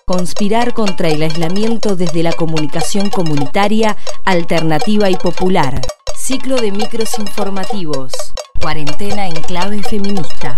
Conspirar contra el aislamiento desde la comunicación comunitaria, alternativa y popular. Ciclo de micros informativos. Cuarentena en clave feminista.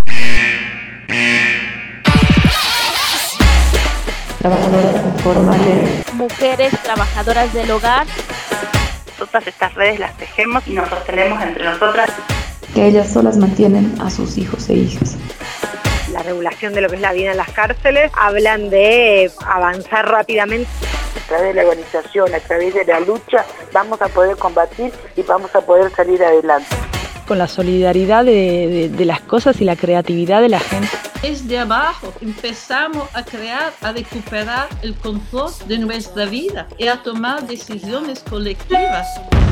Trabajadoras informales. Mujeres trabajadoras del hogar. Nosotras estas redes las tejemos y nos sostenemos entre nosotras. Que ellas solas mantienen a sus hijos e hijas. La regulación de lo que es la vida en las cárceles, hablan de avanzar rápidamente. A través de la organización, a través de la lucha, vamos a poder combatir y vamos a poder salir adelante. Con la solidaridad de las cosas y la creatividad de la gente. Desde abajo empezamos a crear, a recuperar el control de nuestra vida y a tomar decisiones colectivas.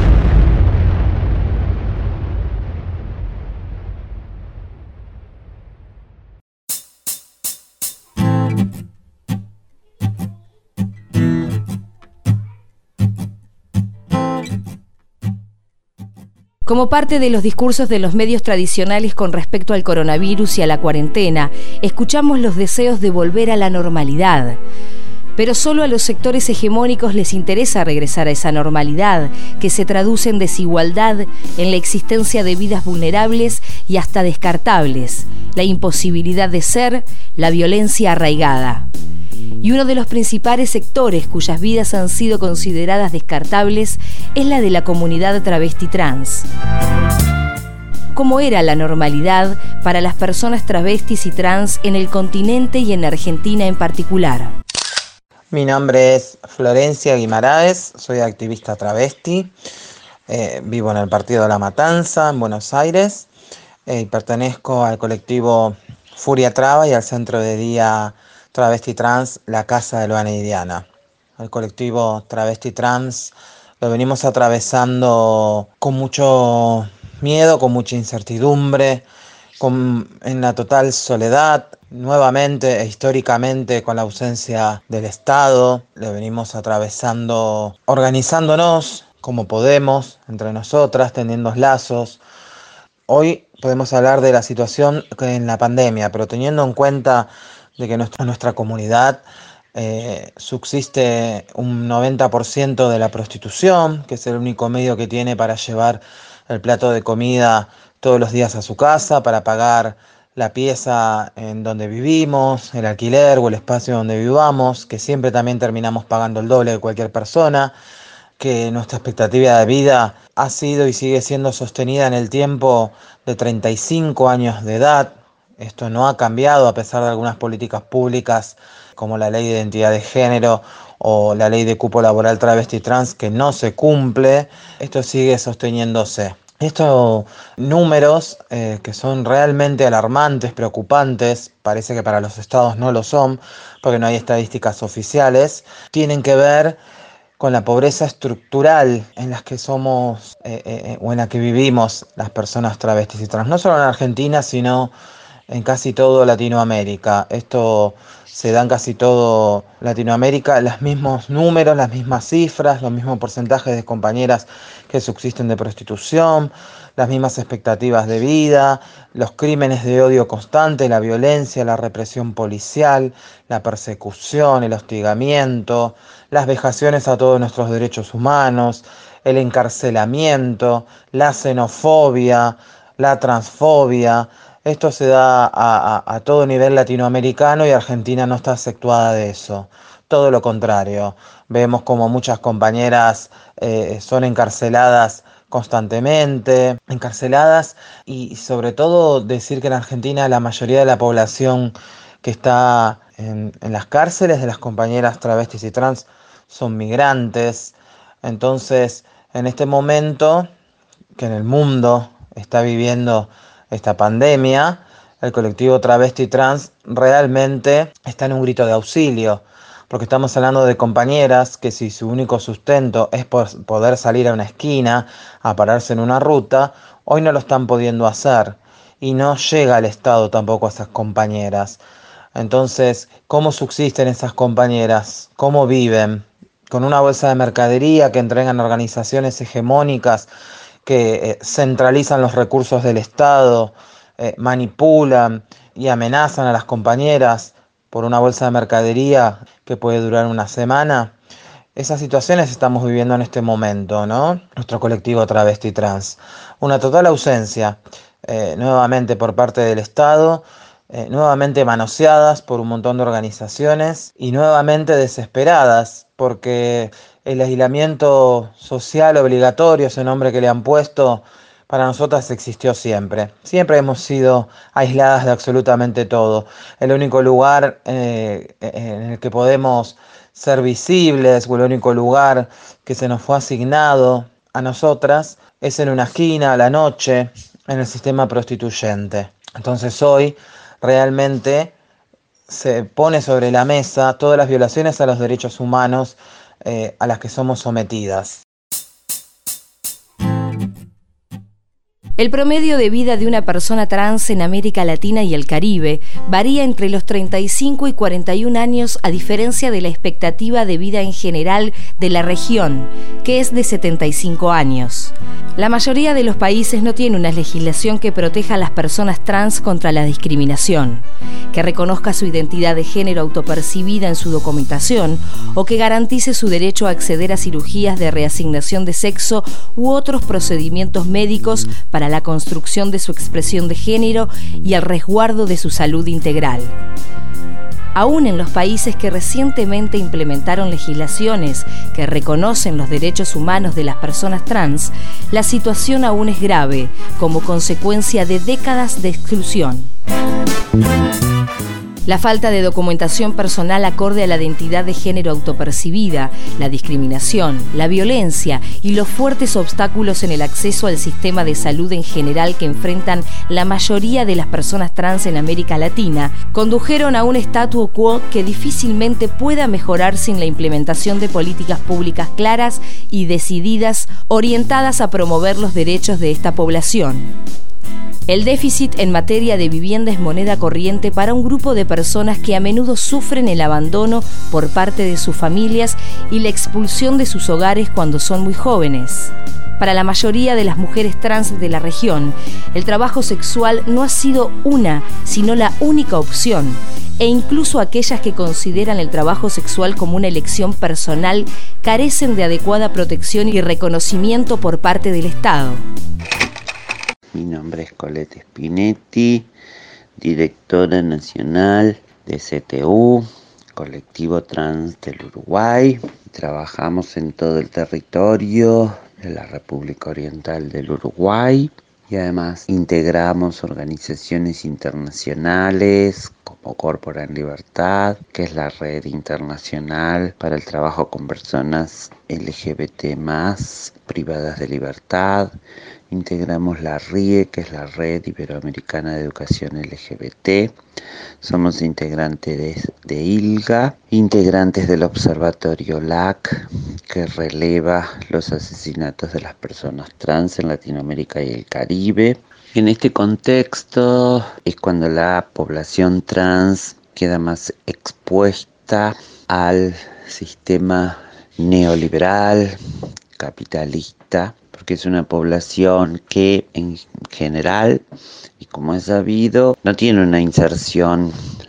Como parte de los discursos de los medios tradicionales con respecto al coronavirus y a la cuarentena, escuchamos los deseos de volver a la normalidad. Pero solo a los sectores hegemónicos les interesa regresar a esa normalidad, que se traduce en desigualdad, en la existencia de vidas vulnerables y hasta descartables, la imposibilidad de ser, la violencia arraigada. Y uno de los principales sectores cuyas vidas han sido consideradas descartables es la de la comunidad travesti trans. ¿Cómo era la normalidad para las personas travestis y trans en el continente y en Argentina en particular? Mi nombre es Florencia Guimaraes, soy activista travesti, vivo en el partido La Matanza, en Buenos Aires, y pertenezco al colectivo Furia Traba y al centro de día Travesti Trans, la Casa de Luana y Diana. El colectivo Travesti Trans lo venimos atravesando con mucho miedo, con mucha incertidumbre, en la total soledad, nuevamente e históricamente con la ausencia del Estado. Lo venimos atravesando organizándonos como podemos, entre nosotras, tendiendo lazos. Hoy podemos hablar de la situación en la pandemia, pero teniendo en cuenta de que en nuestra comunidad subsiste un 90% de la prostitución, que es el único medio que tiene para llevar el plato de comida todos los días a su casa, para pagar la pieza en donde vivimos, el alquiler o el espacio donde vivamos, que siempre también terminamos pagando el doble de cualquier persona, que nuestra expectativa de vida ha sido y sigue siendo sostenida en el tiempo de 35 años de edad. Esto no ha cambiado a pesar de algunas políticas públicas como la ley de identidad de género o la ley de cupo laboral travesti trans que no se cumple. Esto sigue sosteniéndose. Estos números que son realmente alarmantes, preocupantes, parece que para los estados no lo son porque no hay estadísticas oficiales, tienen que ver con la pobreza estructural en la que somos o en la que vivimos las personas travestis y trans, no solo en Argentina, sino en casi todo Latinoamérica. Esto se da en casi todo Latinoamérica, los mismos números, las mismas cifras, los mismos porcentajes de compañeras que subsisten de prostitución, las mismas expectativas de vida, los crímenes de odio constante, la violencia, la represión policial, la persecución, el hostigamiento, las vejaciones a todos nuestros derechos humanos, el encarcelamiento, la xenofobia, la transfobia. Esto se da a todo nivel latinoamericano y Argentina no está exceptuada de eso. Todo lo contrario. Vemos como muchas compañeras son encarceladas constantemente, y sobre todo decir que en Argentina la mayoría de la población que está en las cárceles de las compañeras travestis y trans son migrantes. Entonces, en este momento que en el mundo está viviendo esta pandemia, el colectivo travesti trans realmente está en un grito de auxilio, porque estamos hablando de compañeras que si su único sustento es poder salir a una esquina, a pararse en una ruta, hoy no lo están pudiendo hacer y no llega el Estado tampoco a esas compañeras. Entonces, ¿cómo subsisten esas compañeras? ¿Cómo viven? Con una bolsa de mercadería que entregan organizaciones hegemónicas que centralizan los recursos del Estado, manipulan y amenazan a las compañeras por una bolsa de mercadería que puede durar una semana. Esas situaciones estamos viviendo en este momento, ¿no? Nuestro colectivo travesti trans. Una total ausencia, nuevamente por parte del Estado, nuevamente manoseadas por un montón de organizaciones y nuevamente desesperadas porque el aislamiento social obligatorio, ese nombre que le han puesto, para nosotras existió siempre. Siempre hemos sido aisladas de absolutamente todo. El único lugar en el que podemos ser visibles, o el único lugar que se nos fue asignado a nosotras es en una esquina, a la noche, en el sistema prostituyente. Entonces hoy realmente se pone sobre la mesa todas las violaciones a los derechos humanos a las que somos sometidas. El promedio de vida de una persona trans en América Latina y el Caribe varía entre los 35 y 41 años, a diferencia de la expectativa de vida en general de la región, que es de 75 años. La mayoría de los países no tiene una legislación que proteja a las personas trans contra la discriminación, que reconozca su identidad de género autopercibida en su documentación o que garantice su derecho a acceder a cirugías de reasignación de sexo u otros procedimientos médicos para la construcción de su expresión de género y el resguardo de su salud integral. Aún en los países que recientemente implementaron legislaciones que reconocen los derechos humanos de las personas trans, la situación aún es grave, como consecuencia de décadas de exclusión. La falta de documentación personal acorde a la identidad de género autopercibida, la discriminación, la violencia y los fuertes obstáculos en el acceso al sistema de salud en general que enfrentan la mayoría de las personas trans en América Latina condujeron a un statu quo que difícilmente pueda mejorar sin la implementación de políticas públicas claras y decididas orientadas a promover los derechos de esta población. El déficit en materia de vivienda es moneda corriente para un grupo de personas que a menudo sufren el abandono por parte de sus familias y la expulsión de sus hogares cuando son muy jóvenes. Para la mayoría de las mujeres trans de la región, el trabajo sexual no ha sido una, sino la única opción, e incluso aquellas que consideran el trabajo sexual como una elección personal carecen de adecuada protección y reconocimiento por parte del Estado. Mi nombre es Colette Spinetti, directora nacional de CTU, Colectivo Trans del Uruguay. Trabajamos en todo el territorio de la República Oriental del Uruguay y además integramos organizaciones internacionales como Corpora en Libertad, que es la red internacional para el trabajo con personas LGBT+, privadas de libertad. Integramos la RIE, que es la Red Iberoamericana de Educación LGBT. Somos integrantes de ILGA, integrantes del Observatorio LAC, que releva los asesinatos de las personas trans en Latinoamérica y el Caribe. En este contexto es cuando la población trans queda más expuesta al sistema neoliberal, capitalista, porque es una población que en general, y como es sabido, no tiene una inserción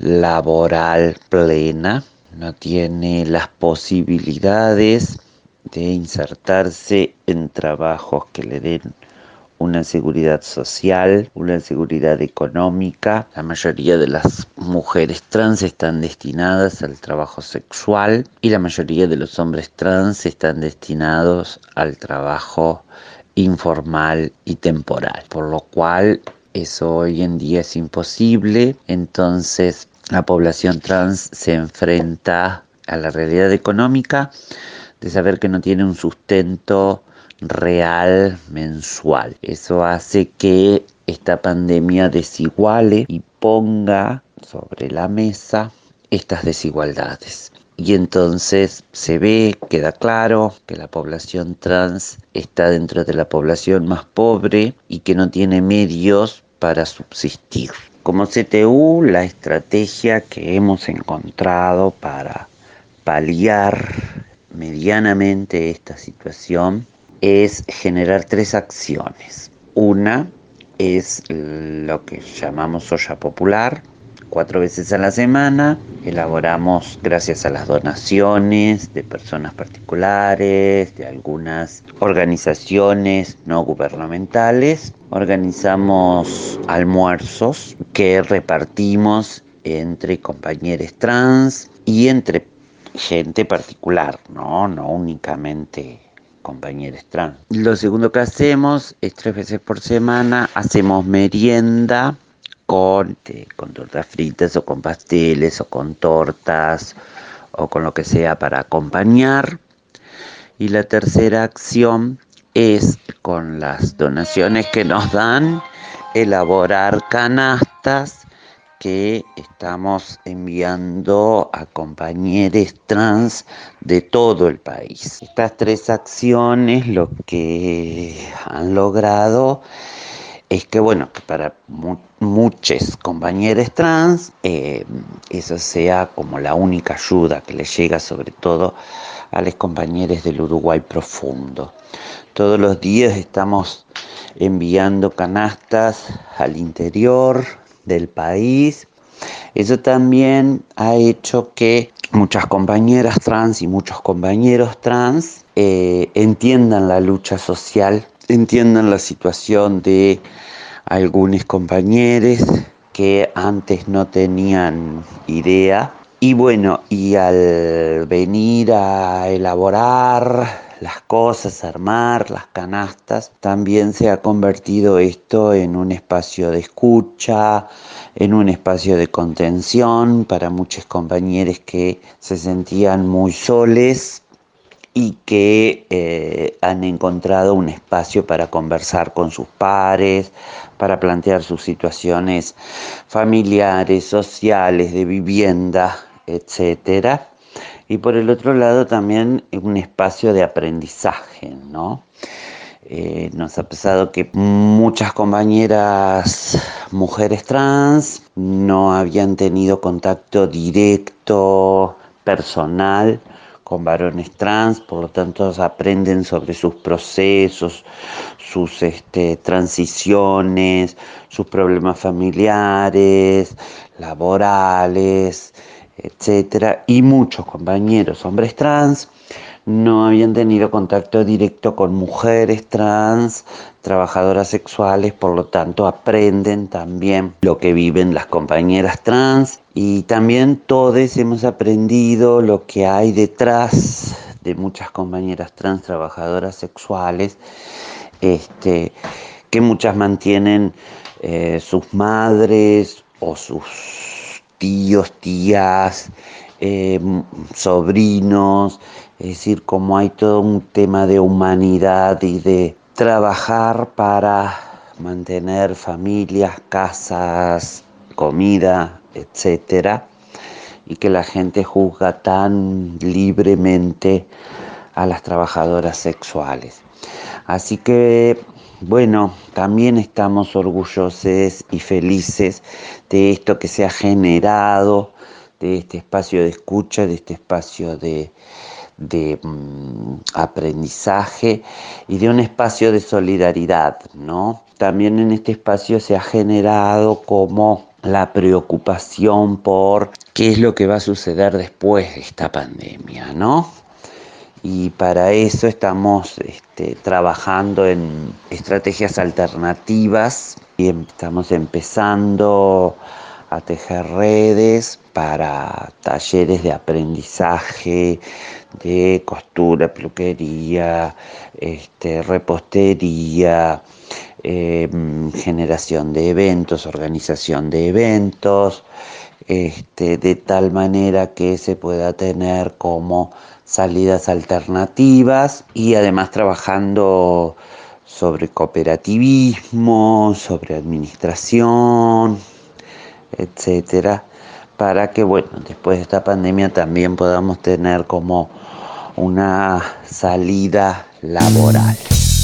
laboral plena, no tiene las posibilidades de insertarse en trabajos que le den una seguridad social, una seguridad económica. La mayoría de las mujeres trans están destinadas al trabajo sexual y la mayoría de los hombres trans están destinados al trabajo informal y temporal, por lo cual eso hoy en día es imposible. Entonces la población trans se enfrenta a la realidad económica de saber que no tiene un sustento real mensual. Eso hace que esta pandemia desiguale y ponga sobre la mesa estas desigualdades. Y entonces se ve, queda claro que la población trans está dentro de la población más pobre y que no tiene medios para subsistir. Como CTU, la estrategia que hemos encontrado para paliar medianamente esta situación es generar 3 acciones. Una es lo que llamamos olla popular, 4 veces a la semana. Elaboramos, gracias a las donaciones de personas particulares, de algunas organizaciones no gubernamentales, organizamos almuerzos que repartimos entre compañeros trans y entre gente particular, no únicamente compañeros trans. Lo segundo que hacemos es 3 veces por semana hacemos merienda con tortas fritas o con pasteles o con tortas o con lo que sea para acompañar. Y la tercera acción es, con las donaciones que nos dan, elaborar canastas que estamos enviando a compañeros trans de todo el país. Estas 3 acciones lo que han logrado es que, que para muchos compañeros trans eso sea como la única ayuda que les llega, sobre todo a los compañeros del Uruguay profundo. Todos los días estamos enviando canastas al interior del país. Eso también ha hecho que muchas compañeras trans y muchos compañeros trans entiendan la lucha social, entiendan la situación de algunos compañeros que antes no tenían idea. Y al venir a elaborar las cosas, armar las canastas, también se ha convertido esto en un espacio de escucha, en un espacio de contención para muchos compañeros que se sentían muy soles y que han encontrado un espacio para conversar con sus pares, para plantear sus situaciones familiares, sociales, de vivienda, etcétera. Y por el otro lado también un espacio de aprendizaje, ¿no? Nos ha pasado que muchas compañeras mujeres trans no habían tenido contacto directo, personal, con varones trans, por lo tanto aprenden sobre sus procesos, sus transiciones, sus problemas familiares, laborales, etcétera. Y muchos compañeros hombres trans no habían tenido contacto directo con mujeres trans, trabajadoras sexuales, por lo tanto aprenden también lo que viven las compañeras trans, y también todos hemos aprendido lo que hay detrás de muchas compañeras trans trabajadoras sexuales, que muchas mantienen sus madres o sus tíos, tías, sobrinos. Es decir, como hay todo un tema de humanidad y de trabajar para mantener familias, casas, comida, etcétera, y que la gente juzga tan libremente a las trabajadoras sexuales. Así que, también estamos orgullosos y felices de esto que se ha generado, de este espacio de escucha, de este espacio de aprendizaje y de un espacio de solidaridad, ¿no? También en este espacio se ha generado como la preocupación por qué es lo que va a suceder después de esta pandemia, ¿no? Y para eso estamos trabajando en estrategias alternativas y estamos empezando a tejer redes para talleres de aprendizaje, de costura, peluquería, repostería, generación de eventos, organización de eventos, de tal manera que se pueda tener como salidas alternativas, y además trabajando sobre cooperativismo, sobre administración, etcétera, para que después de esta pandemia también podamos tener como una salida laboral.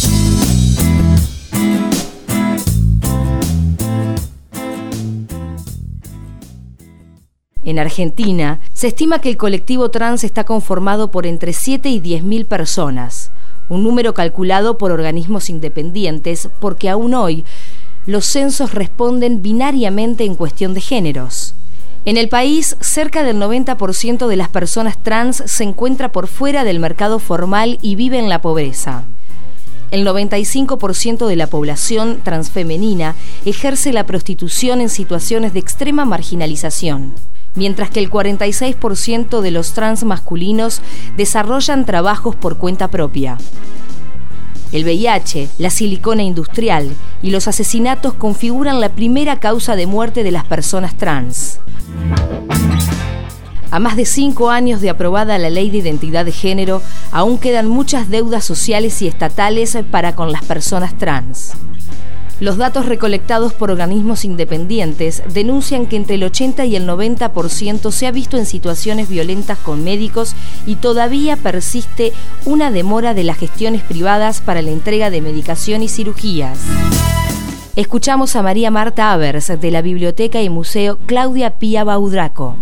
En Argentina, se estima que el colectivo trans está conformado por entre 7 y 10.000 personas, un número calculado por organismos independientes porque aún hoy los censos responden binariamente en cuestión de géneros. En el país, cerca del 90% de las personas trans se encuentra por fuera del mercado formal y vive en la pobreza. El 95% de la población transfemenina ejerce la prostitución en situaciones de extrema marginalización, mientras que el 46% de los trans masculinos desarrollan trabajos por cuenta propia. El VIH, la silicona industrial y los asesinatos configuran la primera causa de muerte de las personas trans. A más de 5 años de aprobada la Ley de Identidad de Género, aún quedan muchas deudas sociales y estatales para con las personas trans. Los datos recolectados por organismos independientes denuncian que entre el 80 y el 90% se ha visto en situaciones violentas con médicos y todavía persiste una demora de las gestiones privadas para la entrega de medicación y cirugías. Escuchamos a María Marta Avers, de la Biblioteca y Museo Claudia Pía Baudraco.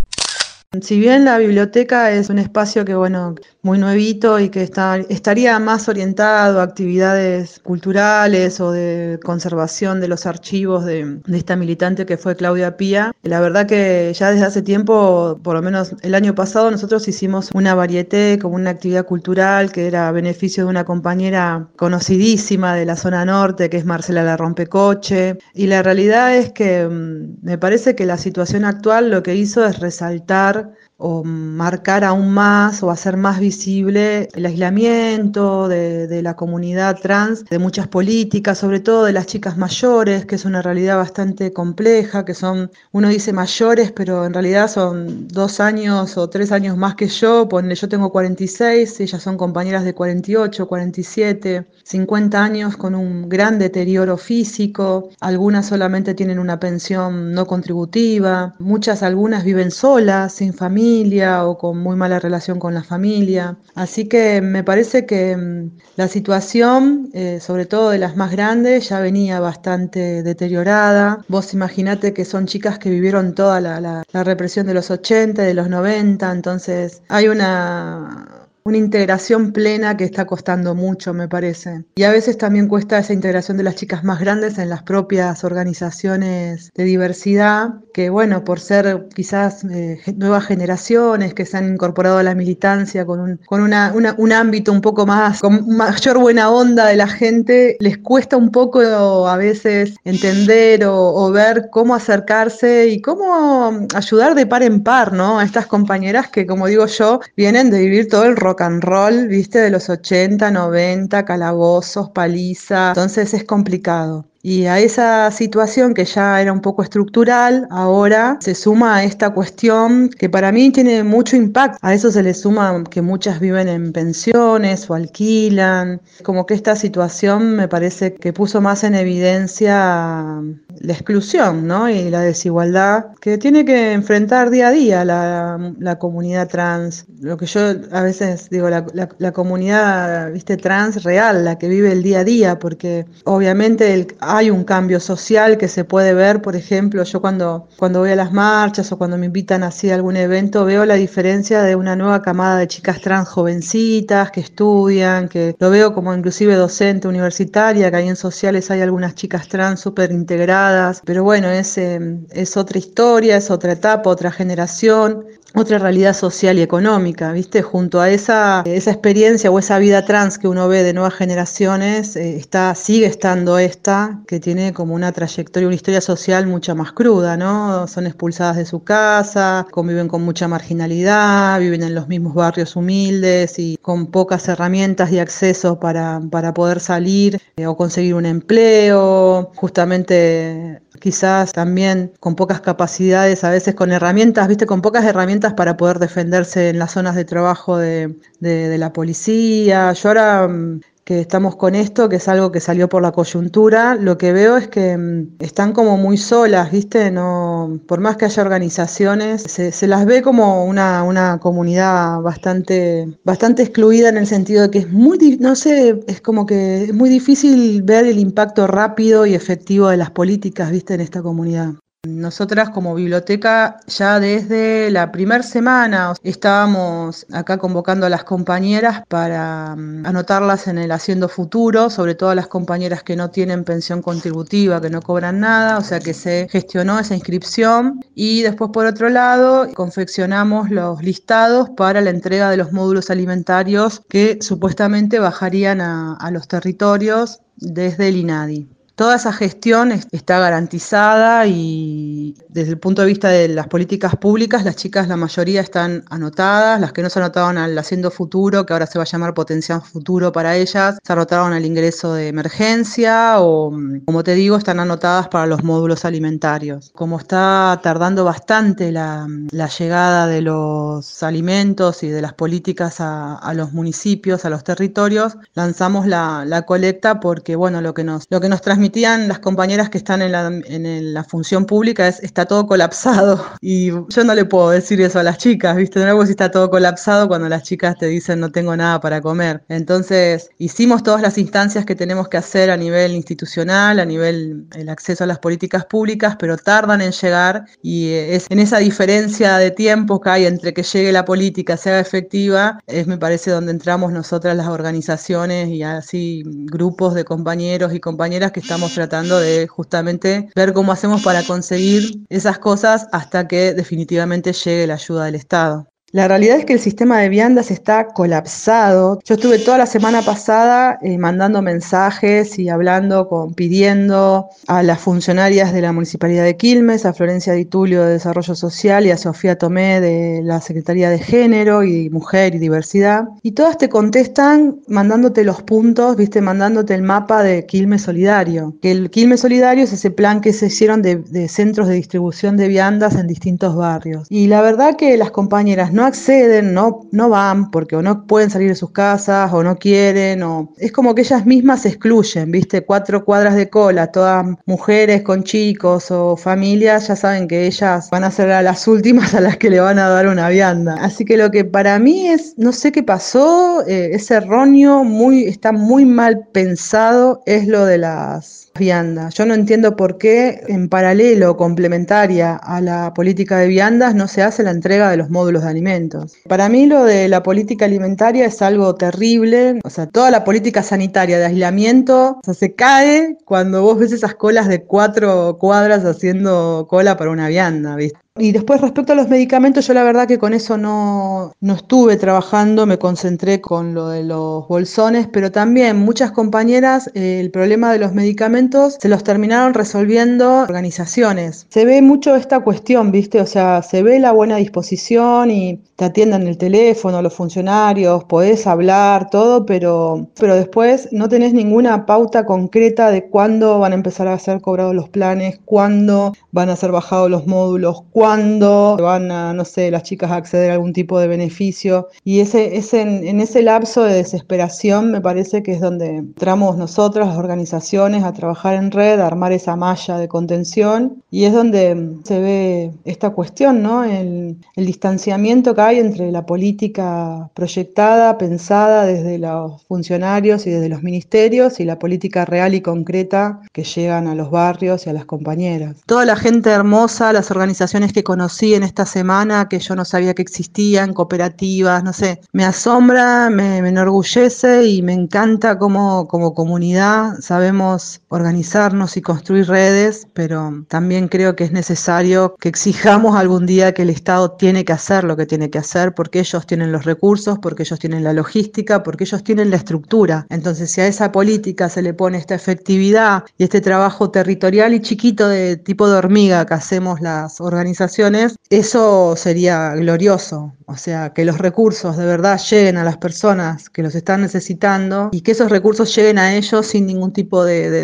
Si bien la biblioteca es un espacio que, muy nuevito y que estaría más orientado a actividades culturales o de conservación de los archivos de esta militante que fue Claudia Pía, la verdad que ya desde hace tiempo, por lo menos el año pasado, nosotros hicimos una varieté como una actividad cultural que era a beneficio de una compañera conocidísima de la zona norte, que es Marcela La Rompecoche, y la realidad es que me parece que la situación actual lo que hizo es resaltar o marcar aún más o hacer más visible el aislamiento de la comunidad trans, de muchas políticas, sobre todo de las chicas mayores, que es una realidad bastante compleja, que son, uno dice mayores, pero en realidad son 2 años o 3 años más que yo, yo tengo 46, ellas son compañeras de 48, 47, 50 años con un gran deterioro físico, algunas solamente tienen una pensión no contributiva, algunas viven solas, sin familia o con muy mala relación con la familia. Así que me parece que la situación, sobre todo de las más grandes, ya venía bastante deteriorada. Vos imaginate que son chicas que vivieron toda la represión de los 80, de los 90, entonces hay una integración plena que está costando mucho, me parece. Y a veces también cuesta esa integración de las chicas más grandes en las propias organizaciones de diversidad, que por ser quizás nuevas generaciones que se han incorporado a la militancia con un ámbito un poco más, con mayor buena onda de la gente, les cuesta un poco a veces entender o ver cómo acercarse y cómo ayudar de par en par, ¿no? A estas compañeras que, como digo yo, vienen de vivir todo el rock and roll, viste, de los 80, 90, calabozos, paliza, entonces es complicado. Y a esa situación que ya era un poco estructural, ahora se suma a esta cuestión que para mí tiene mucho impacto. A eso se le suma que muchas viven en pensiones o alquilan. Como que esta situación me parece que puso más en evidencia la exclusión, ¿no? Y la desigualdad que tiene que enfrentar día a día la comunidad trans. Lo que yo a veces digo, la comunidad, viste, trans real, la que vive el día a día, porque obviamente hay un cambio social que se puede ver. Por ejemplo, yo cuando voy a las marchas o cuando me invitan así a algún evento, veo la diferencia de una nueva camada de chicas trans jovencitas que estudian, que lo veo como inclusive docente universitaria, que ahí en sociales hay algunas chicas trans súper integradas, pero es otra historia, es otra etapa, otra generación, otra realidad social y económica, ¿viste? Junto a esa experiencia o esa vida trans que uno ve de nuevas generaciones, sigue estando esta, que tiene como una trayectoria, una historia social mucho más cruda, ¿no? Son expulsadas de su casa, conviven con mucha marginalidad, viven en los mismos barrios humildes y con pocas herramientas y acceso para poder salir o conseguir un empleo, justamente quizás también con pocas capacidades, a veces con herramientas, viste, con pocas herramientas para poder defenderse en las zonas de trabajo de la policía. Yo ahora que estamos con esto, que es algo que salió por la coyuntura, lo que veo es que están como muy solas, ¿viste? No, por más que haya organizaciones, se las ve como una comunidad bastante excluida, en el sentido de que es como que es muy difícil ver el impacto rápido y efectivo de las políticas, ¿viste? En esta comunidad. Nosotras como biblioteca ya desde la primera semana estábamos acá convocando a las compañeras para anotarlas en el Haciendo Futuro, sobre todo a las compañeras que no tienen pensión contributiva, que no cobran nada, o sea que se gestionó esa inscripción y después por otro lado confeccionamos los listados para la entrega de los módulos alimentarios que supuestamente bajarían a los territorios desde el INADI. Toda esa gestión está garantizada y desde el punto de vista de las políticas públicas, las chicas, la mayoría están anotadas, las que no se anotaron al Haciendo Futuro, que ahora se va a llamar Potenciando Futuro para ellas, se anotaron al ingreso de emergencia o, como te digo, están anotadas para los módulos alimentarios. Como está tardando bastante la llegada de los alimentos y de las políticas a los municipios, a los territorios, lanzamos la colecta porque, bueno, lo que nos transmitían las compañeras que están en la función pública está todo colapsado y yo no le puedo decir eso a las chicas, ¿viste? De nuevo si está todo colapsado cuando las chicas te dicen no tengo nada para comer. Entonces hicimos todas las instancias que tenemos que hacer a nivel institucional, a nivel el acceso a las políticas públicas, pero tardan en llegar y es en esa diferencia de tiempo que hay entre que llegue la política, se haga efectiva, me parece donde entramos nosotras las organizaciones y así grupos de compañeros y compañeras que estamos tratando de justamente ver cómo hacemos para conseguir esas cosas hasta que definitivamente llegue la ayuda del Estado. La realidad es que el sistema de viandas está colapsado. Yo estuve toda la semana pasada mandando mensajes y pidiendo a las funcionarias de la Municipalidad de Quilmes, a Florencia Di Tulio de Desarrollo Social y a Sofía Tomé de la Secretaría de Género y Mujer y Diversidad. Y todas te contestan mandándote los puntos, mandándote el mapa de Quilmes Solidario. Que el Quilmes Solidario es ese plan que se hicieron de centros de distribución de viandas en distintos barrios. Y la verdad que las compañeras no acceden, no van porque o no pueden salir de sus casas o no quieren, o es como que ellas mismas se excluyen, 4 cuadras de cola, todas mujeres con chicos o familias, ya saben que ellas van a ser las últimas a las que le van a dar una vianda. Así que lo que para mí es, no sé qué pasó, es erróneo, está muy mal pensado, es lo de las viandas. Yo no entiendo por qué en paralelo, complementaria a la política de viandas, no se hace la entrega de los módulos de alimentos. Para mí lo de la política alimentaria es algo terrible, o sea, toda la política sanitaria de aislamiento se cae cuando vos ves esas colas de 4 cuadras haciendo cola para una vianda, ¿viste? Y después respecto a los medicamentos, yo la verdad que con eso no estuve trabajando, me concentré con lo de los bolsones, pero también muchas compañeras el problema de los medicamentos se los terminaron resolviendo organizaciones. Se ve mucho esta cuestión, ¿viste? O sea, se ve la buena disposición y te atienden el teléfono, los funcionarios, podés hablar, todo, pero después no tenés ninguna pauta concreta de cuándo van a empezar a ser cobrados los planes, cuándo van a ser bajados los módulos, cuándo van a, no sé, las chicas a acceder a algún tipo de beneficio. Y en ese lapso de desesperación me parece que es donde entramos nosotras, las organizaciones, a trabajar en red, a armar esa malla de contención, y es donde se ve esta cuestión, ¿no? El distanciamiento que hay entre la política proyectada, pensada desde los funcionarios y desde los ministerios, y la política real y concreta que llegan a los barrios y a las compañeras. Toda la gente hermosa, las organizaciones que conocí en esta semana, que yo no sabía que existían, cooperativas, no sé, me asombra, me enorgullece y me encanta cómo como comunidad sabemos organizarnos y construir redes, pero también creo que es necesario que exijamos algún día que el Estado tiene que hacer lo que tiene que hacer, porque ellos tienen los recursos, porque ellos tienen la logística, porque ellos tienen la estructura. Entonces, si a esa política se le pone esta efectividad y este trabajo territorial y chiquito de tipo de hormiga que hacemos las organizaciones, eso sería glorioso. O sea, que los recursos de verdad lleguen a las personas que los están necesitando y que esos recursos lleguen a ellos sin ningún tipo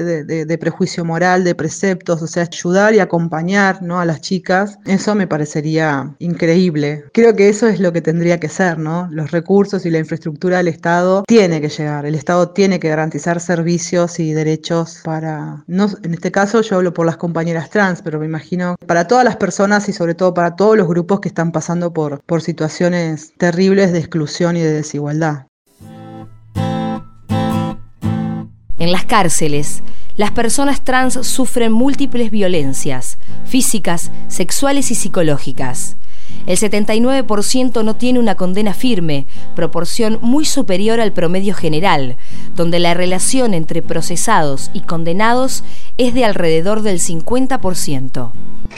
de prejuicio moral, de preceptos, o sea, ayudar y acompañar, ¿no?, a las chicas. Eso me parecería increíble. Creo que eso es lo que tendría que ser, ¿no? Los recursos y la infraestructura del Estado tiene que llegar. El Estado tiene que garantizar servicios y derechos para, no, en este caso yo hablo por las compañeras trans, pero me imagino para todas las personas y sobre todo para todos los grupos que están pasando por situaciones terribles de exclusión y de desigualdad. En las cárceles, Las personas trans sufren múltiples violencias, físicas, sexuales y psicológicas. El 79% no tiene una condena firme, proporción muy superior al promedio general, donde la relación entre procesados y condenados es de alrededor del 50%.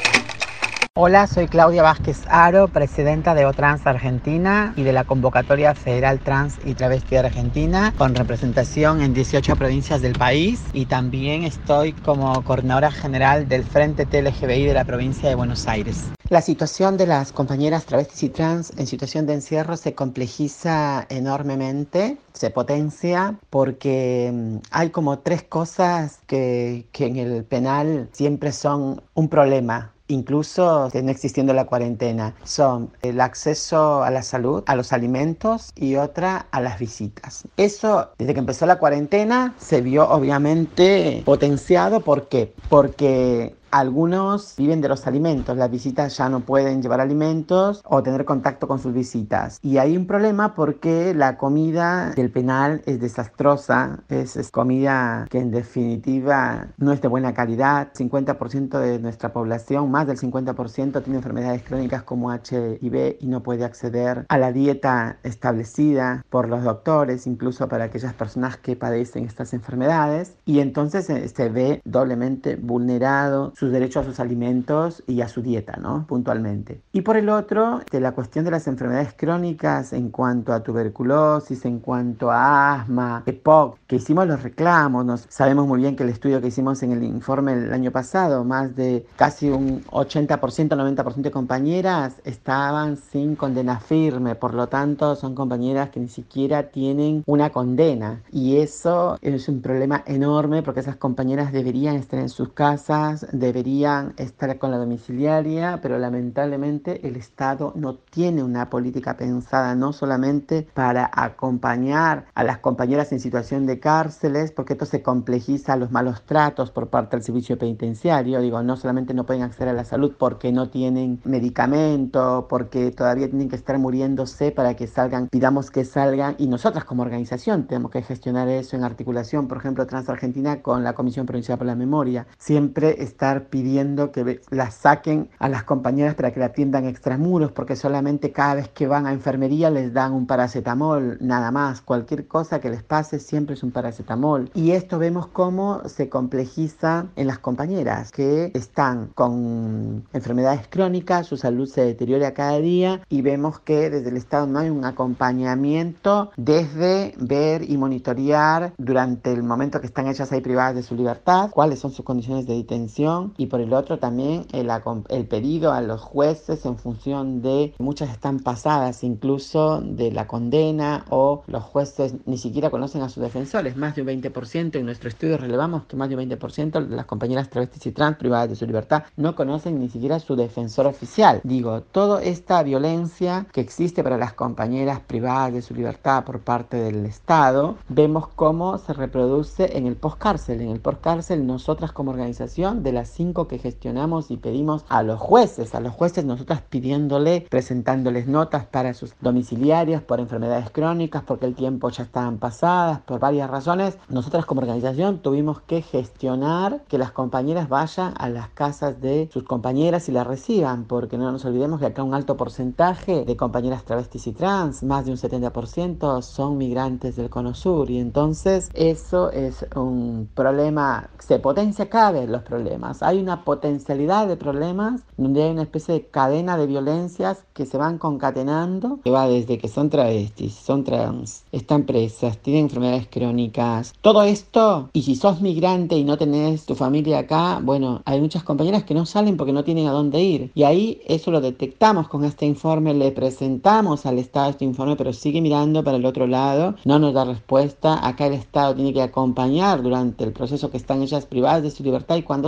Hola, soy Claudia Vázquez Aro, presidenta de OTrans Argentina y de la Convocatoria Federal Trans y Travesti de Argentina, con representación en 18 provincias del país, y también estoy como coordinadora general del Frente TLGBI de la provincia de Buenos Aires. La situación de las compañeras travestis y trans en situación de encierro se complejiza enormemente, se potencia, porque hay como 3 cosas que en el penal siempre son un problema. Incluso no existiendo la cuarentena, son el acceso a la salud, a los alimentos y otra a las visitas. Eso, desde que empezó la cuarentena, se vio obviamente potenciado. ¿Por qué? Porque algunos viven de los alimentos, las visitas ya no pueden llevar alimentos o tener contacto con sus visitas. Y hay un problema porque la comida del penal es desastrosa, es comida que en definitiva no es de buena calidad. 50% de nuestra población, más del 50%, tiene enfermedades crónicas como HIV y no puede acceder a la dieta establecida por los doctores, incluso para aquellas personas que padecen estas enfermedades. Y entonces se ve doblemente vulnerado sus derechos a sus alimentos y a su dieta, ¿no? Puntualmente. Y por el otro, la cuestión de las enfermedades crónicas en cuanto a tuberculosis, en cuanto a asma, EPOC, que hicimos los reclamos. Sabemos muy bien que el estudio que hicimos en el informe el año pasado, más de casi un 80%, 90% de compañeras estaban sin condena firme, por lo tanto son compañeras que ni siquiera tienen una condena, y eso es un problema enorme porque esas compañeras deberían estar en sus casas, deberían estar con la domiciliaria, pero lamentablemente el Estado no tiene una política pensada no solamente para acompañar a las compañeras en situación de cárceles, porque esto se complejiza los malos tratos por parte del servicio penitenciario. Digo, no solamente no pueden acceder a la salud porque no tienen medicamento, porque todavía tienen que estar muriéndose para que salgan, pidamos que salgan, y nosotras como organización tenemos que gestionar eso en articulación, por ejemplo, Trans Argentina con la Comisión Provincial por la Memoria. Siempre estar pidiendo que las saquen a las compañeras para que la atiendan extramuros, porque solamente cada vez que van a enfermería les dan un paracetamol, nada más. Cualquier cosa que les pase siempre es un paracetamol. Y esto vemos cómo se complejiza en las compañeras que están con enfermedades crónicas, su salud se deteriora cada día, y vemos que desde el Estado no hay un acompañamiento desde ver y monitorear durante el momento que están ellas ahí privadas de su libertad, cuáles son sus condiciones de detención, y por el otro también el pedido a los jueces en función de, muchas están pasadas incluso de la condena, o los jueces ni siquiera conocen a sus defensores. Más de un 20%, en nuestro estudio relevamos que más de un 20% de las compañeras travestis y trans privadas de su libertad no conocen ni siquiera a su defensor oficial. Digo, toda esta violencia que existe para las compañeras privadas de su libertad por parte del Estado, vemos cómo se reproduce en el postcárcel. En el postcárcel, nosotras como organización, de las 5 que gestionamos y pedimos a los jueces nosotras pidiéndole, presentándoles notas para sus domiciliarios por enfermedades crónicas, porque el tiempo ya estaban pasadas, por varias razones. Nosotras como organización tuvimos que gestionar que las compañeras vayan a las casas de sus compañeras y las reciban, porque no nos olvidemos que acá un alto porcentaje de compañeras travestis y trans, más de un 70%, son migrantes del Cono Sur, y entonces eso es un problema. Se potencia cada vez los problemas, hay una potencialidad de problemas donde hay una especie de cadena de violencias que se van concatenando, que va desde que son travestis, son trans, están presas, tienen enfermedades crónicas, todo esto. Y si sos migrante y no tenés tu familia acá, bueno, hay muchas compañeras que no salen porque no tienen a dónde ir, y ahí eso lo detectamos con este informe, le presentamos al Estado este informe, pero sigue mirando para el otro lado, no nos da respuesta. Acá el Estado tiene que acompañar durante el proceso que están ellas privadas de su libertad, y cuando salen, vos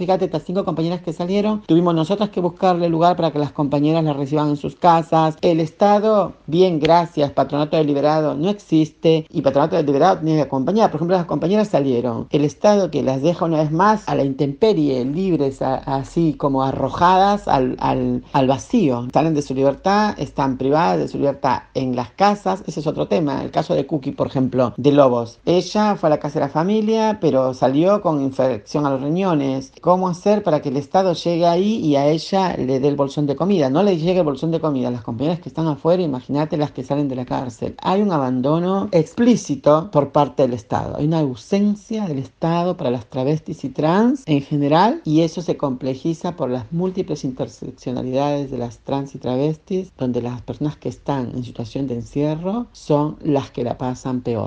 fíjate, estas 5 compañeras que salieron, tuvimos nosotras que buscarle lugar para que las compañeras las reciban en sus casas. El Estado, bien, gracias, patronato deliberado no existe y patronato deliberado tiene que acompañar. Por ejemplo, las compañeras salieron. El Estado que las deja una vez más a la intemperie, libres, así como arrojadas al vacío. Salen de su libertad, están privadas de su libertad en las casas. Ese es otro tema. El caso de Cookie, por ejemplo, de Lobos. Ella fue a la casa de la familia, pero salió con infección a los riñones. ¿Cómo hacer para que el Estado llegue ahí y a ella le dé el bolsón de comida? No le llegue el bolsón de comida a las compañeras que están afuera, imagínate las que salen de la cárcel. Hay un abandono explícito por parte del Estado. Hay una ausencia del Estado para las travestis y trans en general, y eso se complejiza por las múltiples interseccionalidades de las trans y travestis, donde las personas que están en situación de encierro son las que la pasan peor.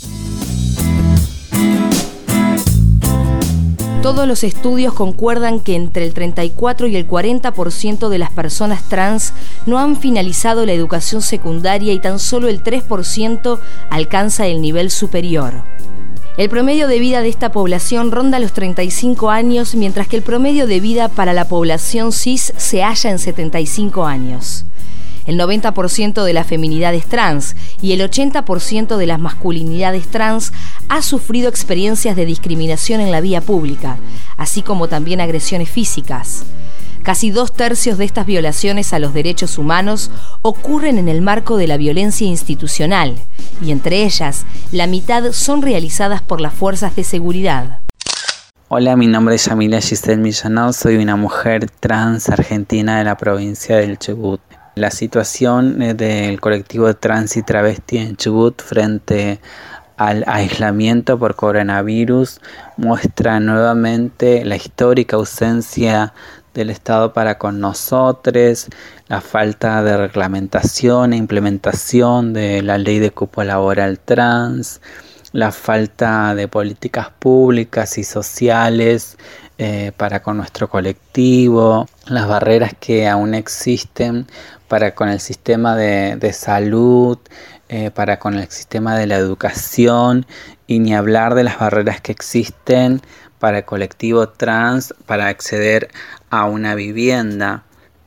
Todos los estudios concuerdan que entre el 34 y el 40% de las personas trans no han finalizado la educación secundaria y tan solo el 3% alcanza el nivel superior. El promedio de vida de esta población ronda los 35 años, mientras que el promedio de vida para la población cis se halla en 75 años. El 90% de las feminidades trans y el 80% de las masculinidades trans ha sufrido experiencias de discriminación en la vía pública, así como también agresiones físicas. Casi 2/3 de estas violaciones a los derechos humanos ocurren en el marco de la violencia institucional, y entre ellas, la mitad son realizadas por las fuerzas de seguridad. Hola, mi nombre es Yamila Giselle Millanao, soy una mujer trans argentina de la provincia del Chubut. La situación del colectivo trans y travesti en Chubut frente al aislamiento por coronavirus muestra nuevamente la histórica ausencia del Estado para con nosotros, la falta de reglamentación e implementación de la ley de cupo laboral trans, la falta de políticas públicas y sociales para con nuestro colectivo, las barreras que aún existen para con el sistema de salud, para con el sistema de la educación, y ni hablar de las barreras que existen para el colectivo trans para acceder a una vivienda.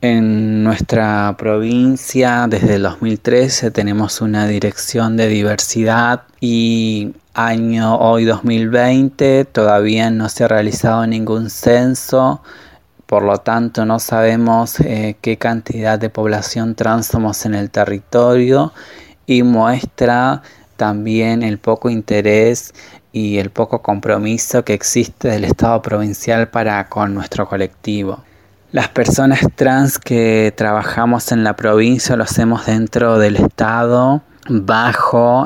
En nuestra provincia, desde el 2013, tenemos una dirección de diversidad y hoy 2020 todavía no se ha realizado ningún censo. Por lo tanto, no sabemos qué cantidad de población trans somos en el territorio, y muestra también el poco interés y el poco compromiso que existe del Estado provincial para con nuestro colectivo. Las personas trans que trabajamos en la provincia lo hacemos dentro del Estado, bajo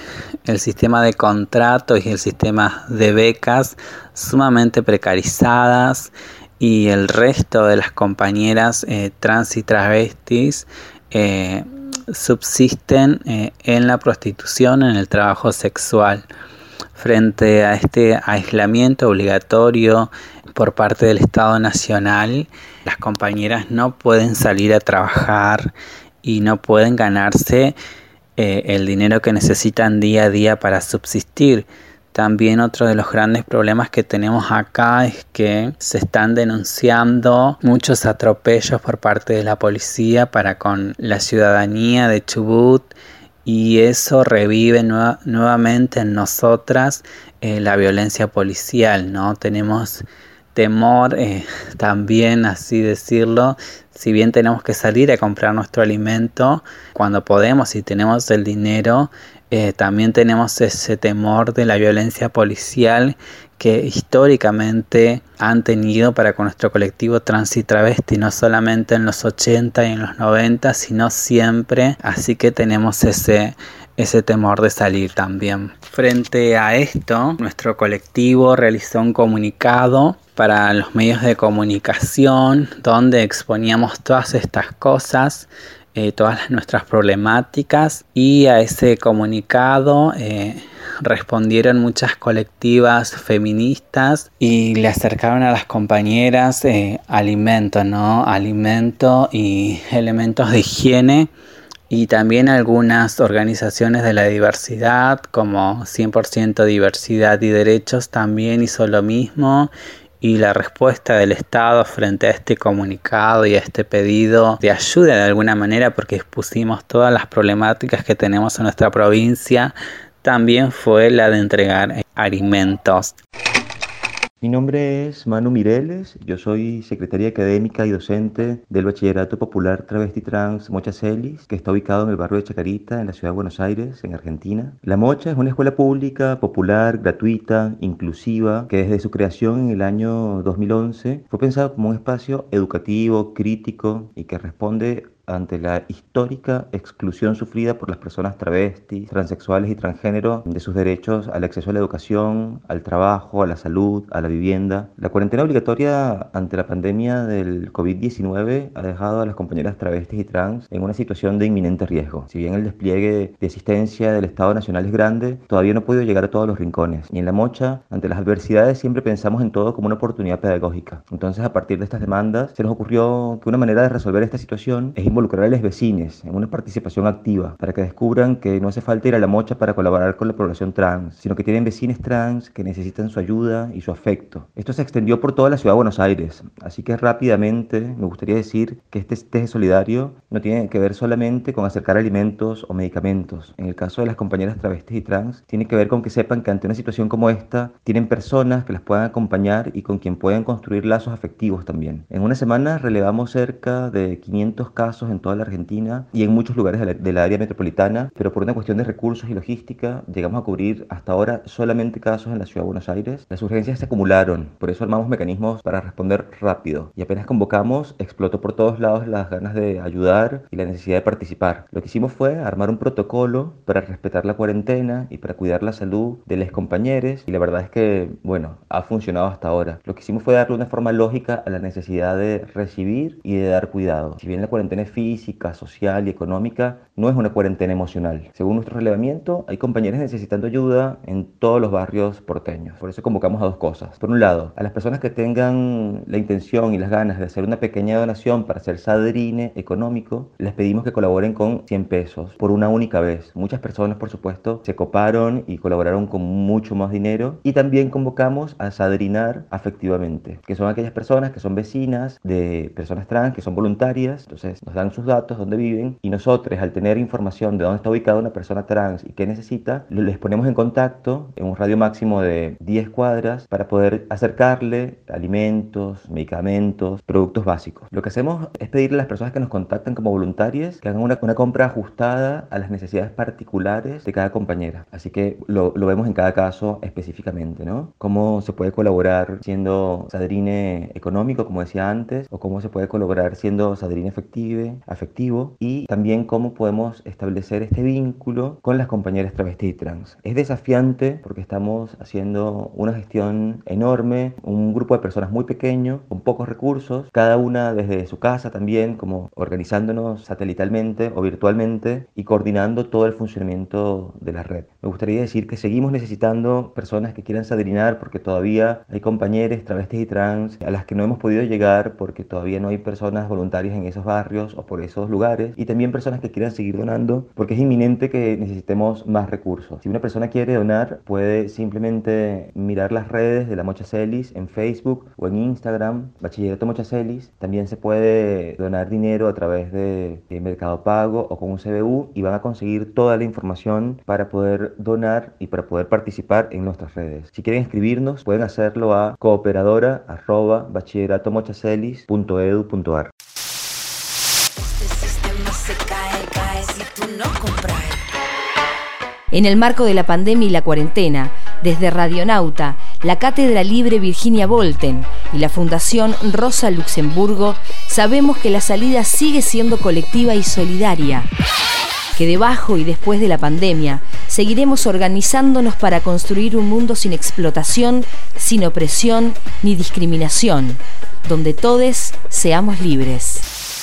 el sistema de contratos y el sistema de becas sumamente precarizadas, y el resto de las compañeras trans y travestis subsisten en la prostitución, en el trabajo sexual. Frente a este aislamiento obligatorio por parte del Estado Nacional, las compañeras no pueden salir a trabajar y no pueden ganarse el dinero que necesitan día a día para subsistir. También otro de los grandes problemas que tenemos acá es que se están denunciando muchos atropellos por parte de la policía para con la ciudadanía de Chubut, y eso revive nuevamente en nosotras la violencia policial, ¿no? Tenemos temor también, así decirlo, si bien tenemos que salir a comprar nuestro alimento cuando podemos y tenemos el dinero, también tenemos ese temor de la violencia policial que históricamente han tenido para con nuestro colectivo trans y travesti, no solamente en los 80 y en los 90, sino siempre. Así que tenemos ese temor de salir también. Frente a esto, nuestro colectivo realizó un comunicado para los medios de comunicación donde exponíamos todas estas cosas, todas nuestras problemáticas, y a ese comunicado respondieron muchas colectivas feministas y le acercaron a las compañeras alimento, ¿no? Alimento y elementos de higiene, y también algunas organizaciones de la diversidad como 100% Diversidad y Derechos también hizo lo mismo, y la respuesta del Estado frente a este comunicado y a este pedido de ayuda de alguna manera, porque expusimos todas las problemáticas que tenemos en nuestra provincia, también fue la de entregar alimentos. Mi nombre es Manu Mireles, yo soy secretaria académica y docente del Bachillerato Popular Travesti Trans Mocha Celis, que está ubicado en el barrio de Chacarita, en la ciudad de Buenos Aires, en Argentina. La Mocha es una escuela pública, popular, gratuita, inclusiva, que desde su creación en el año 2011 fue pensado como un espacio educativo, crítico y que responde ante la histórica exclusión sufrida por las personas travestis, transexuales y transgénero de sus derechos al acceso a la educación, al trabajo, a la salud, a la vivienda. La cuarentena obligatoria ante la pandemia del COVID-19 ha dejado a las compañeras travestis y trans en una situación de inminente riesgo. Si bien el despliegue de asistencia del Estado Nacional es grande, todavía no ha podido llegar a todos los rincones. Y en La Mocha, ante las adversidades, siempre pensamos en todo como una oportunidad pedagógica. Entonces, a partir de estas demandas, se nos ocurrió que una manera de resolver esta situación es involucrar a los vecinos en una participación activa para que descubran que no hace falta ir a La Mocha para colaborar con la población trans, sino que tienen vecinos trans que necesitan su ayuda y su afecto. Esto se extendió por toda la ciudad de Buenos Aires, así que rápidamente me gustaría decir que este teje solidario no tiene que ver solamente con acercar alimentos o medicamentos. En el caso de las compañeras travestis y trans, tiene que ver con que sepan que ante una situación como esta, tienen personas que las puedan acompañar y con quien pueden construir lazos afectivos también. En una semana relevamos cerca de 500 casos en toda la Argentina y en muchos lugares de la área metropolitana, pero por una cuestión de recursos y logística llegamos a cubrir hasta ahora solamente casos en la ciudad de Buenos Aires. Las urgencias se acumularon, por eso armamos mecanismos para responder rápido y apenas convocamos explotó por todos lados las ganas de ayudar y la necesidad de participar. Lo que hicimos fue armar un protocolo para respetar la cuarentena y para cuidar la salud de los compañeros y la verdad es que, bueno, ha funcionado hasta ahora. Lo que hicimos fue darle una forma lógica a la necesidad de recibir y de dar cuidado. Si bien la cuarentena es física, social y económica, no es una cuarentena emocional. Según nuestro relevamiento, hay compañeros necesitando ayuda en todos los barrios porteños. Por eso convocamos a dos cosas. Por un lado, a las personas que tengan la intención y las ganas de hacer una pequeña donación para hacer sadrine económico, les pedimos que colaboren con 100 pesos por una única vez. Muchas personas, por supuesto, se coparon y colaboraron con mucho más dinero. Y también convocamos a sadrinar afectivamente, que son aquellas personas que son vecinas de personas trans, que son voluntarias. Entonces nos dan sus datos, dónde viven, y nosotros, al tener información de dónde está ubicada una persona trans y qué necesita, les ponemos en contacto en un radio máximo de 10 cuadras para poder acercarle alimentos, medicamentos, productos básicos. Lo que hacemos es pedirle a las personas que nos contactan como voluntarias que hagan una compra ajustada a las necesidades particulares de cada compañera. Así que lo vemos en cada caso específicamente, ¿no? Cómo se puede colaborar siendo sadrine económico, como decía antes, o cómo se puede colaborar siendo sadrine afectivo, y también cómo podemos establecer este vínculo con las compañeras travestis y trans. Es desafiante porque estamos haciendo una gestión enorme, un grupo de personas muy pequeño, con pocos recursos, cada una desde su casa también, como organizándonos satelitalmente o virtualmente y coordinando todo el funcionamiento de la red. Me gustaría decir que seguimos necesitando personas que quieran sadrinar porque todavía hay compañeros travestis y trans a las que no hemos podido llegar porque todavía no hay personas voluntarias en esos barrios o por esos lugares, y también personas que quieran seguir donando porque es inminente que necesitemos más recursos. Si una persona quiere donar, puede simplemente mirar las redes de la Mocha Celis en Facebook o en Instagram, Bachillerato Mocha Celis. También se puede donar dinero a través de Mercado Pago o con un CBU y van a conseguir toda la información para poder donar y para poder participar en nuestras redes. Si quieren escribirnos, pueden hacerlo a cooperadora@bachillerato-mochacelis.edu.ar. En el marco de la pandemia y la cuarentena, desde Radionauta, la Cátedra Libre Virginia Volten y la Fundación Rosa Luxemburgo, sabemos que la salida sigue siendo colectiva y solidaria, que debajo y después de la pandemia seguiremos organizándonos para construir un mundo sin explotación, sin opresión ni discriminación, donde todos seamos libres.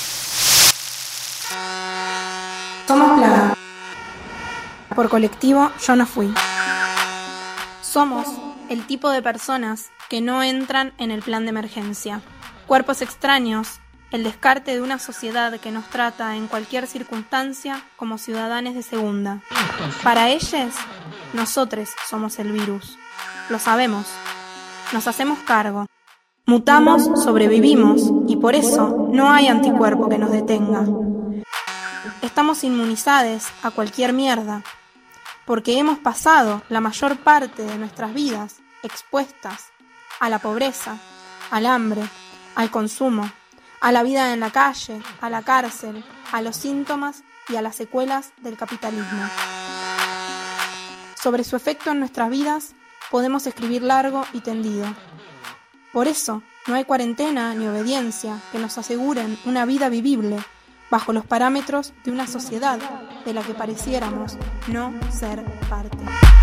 Somos Plaga. Por colectivo, yo no fui. Somos el tipo de personas que no entran en el plan de emergencia. Cuerpos extraños, el descarte de una sociedad que nos trata en cualquier circunstancia como ciudadanos de segunda. Para ellos, nosotros somos el virus. Lo sabemos. Nos hacemos cargo. Mutamos, sobrevivimos y por eso no hay anticuerpo que nos detenga. Estamos inmunizados a cualquier mierda, porque hemos pasado la mayor parte de nuestras vidas expuestas a la pobreza, al hambre, al consumo, a la vida en la calle, a la cárcel, a los síntomas y a las secuelas del capitalismo. Sobre su efecto en nuestras vidas podemos escribir largo y tendido. Por eso, no hay cuarentena ni obediencia que nos aseguren una vida vivible bajo los parámetros de una sociedad de la que pareciéramos no ser parte.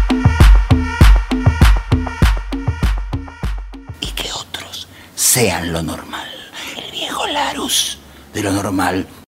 Y que otros sean lo normal. El viejo Larus de lo normal